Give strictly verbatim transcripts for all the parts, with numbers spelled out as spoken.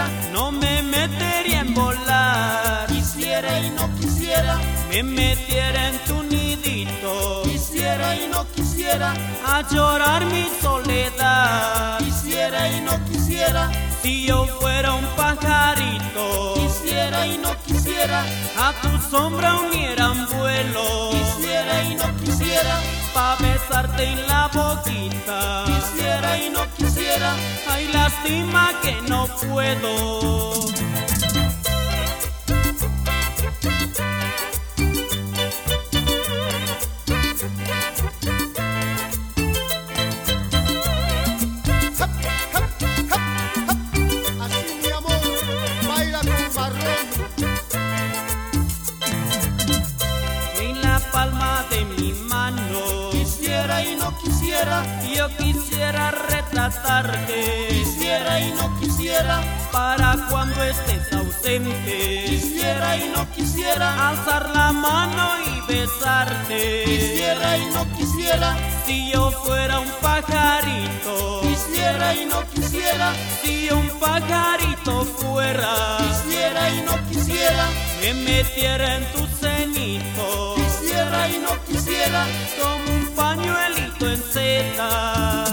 quisiera, no me metería en volar. Quisiera y no quisiera, me metiera en tu nidito. Quisiera y no quisiera, a llorar mi soledad. Quisiera y no quisiera, si yo fuera un pajarito. Quisiera y no quisiera, a tu sombra uniera un vuelo. Quisiera y no quisiera, pa' besarte en la boquita. Quisiera y no quisiera, ay, lástima que no puedo. así mi amor, baila con marrón. En la palma de mi mano. Quisiera y no quisiera, yo quisiera retratarte. Quisiera y no quisiera, para cuando estés ausente. Quisiera y no quisiera, alzar la mano y besarte. Quisiera y no quisiera, si yo fuera un pajarito. Quisiera y no quisiera, si un pajarito fuera. Quisiera y no quisiera, me metiera en tu cenito. Quisiera y no quisiera, como un pañuelito en seda.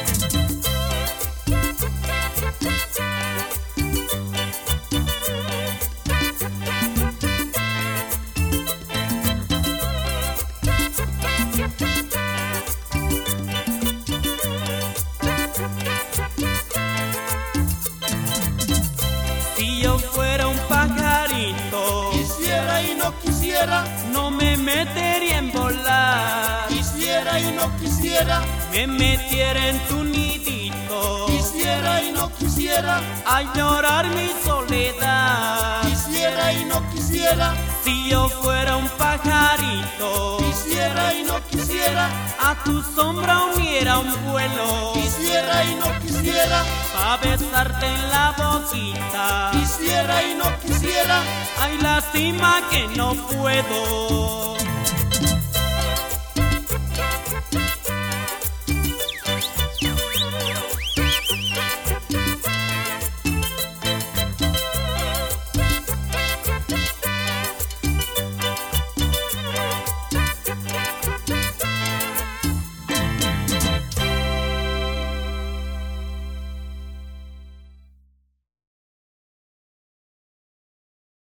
Si yo fuera un pajarito. Quisiera y no quisiera, no me metería en volar. Quisiera y no quisiera, me metiera en tu nidito. Quisiera y no quisiera, a llorar mi soledad. Quisiera y no quisiera, si yo fuera un pajarito. Quisiera y no quisiera, a tu sombra uniera un vuelo. Quisiera y no quisiera, pa' besarte en la boquita. Quisiera y no quisiera, ay, lástima que no puedo.